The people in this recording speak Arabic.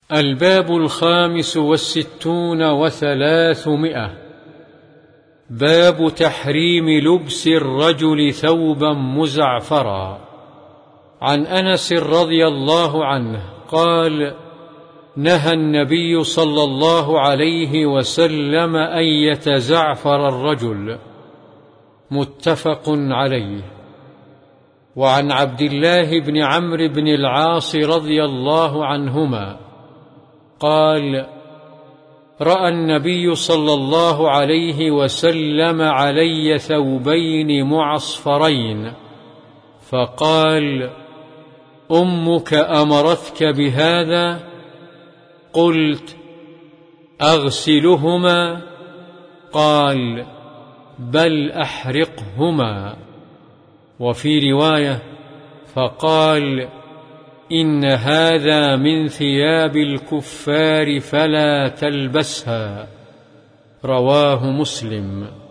الباب 65 و300. باب تحريم لبس الرجل ثوبا مزعفرا. عن أنس رضي الله عنه قال: نهى النبي صلى الله عليه وسلم أن يتزعفر الرجل. متفق عليه. وعن عبد الله بن عمرو بن العاص رضي الله عنهما قال: رأى النبي صلى الله عليه وسلم علي ثوبين معصفرين فقال: أمك أمرتك بهذا؟ قلت: أغسلهما؟ قال: بل أحرقهما. وفي رواية: فقال: إن هذا من ثياب الكفار فلا تلبسها. رواه مسلم.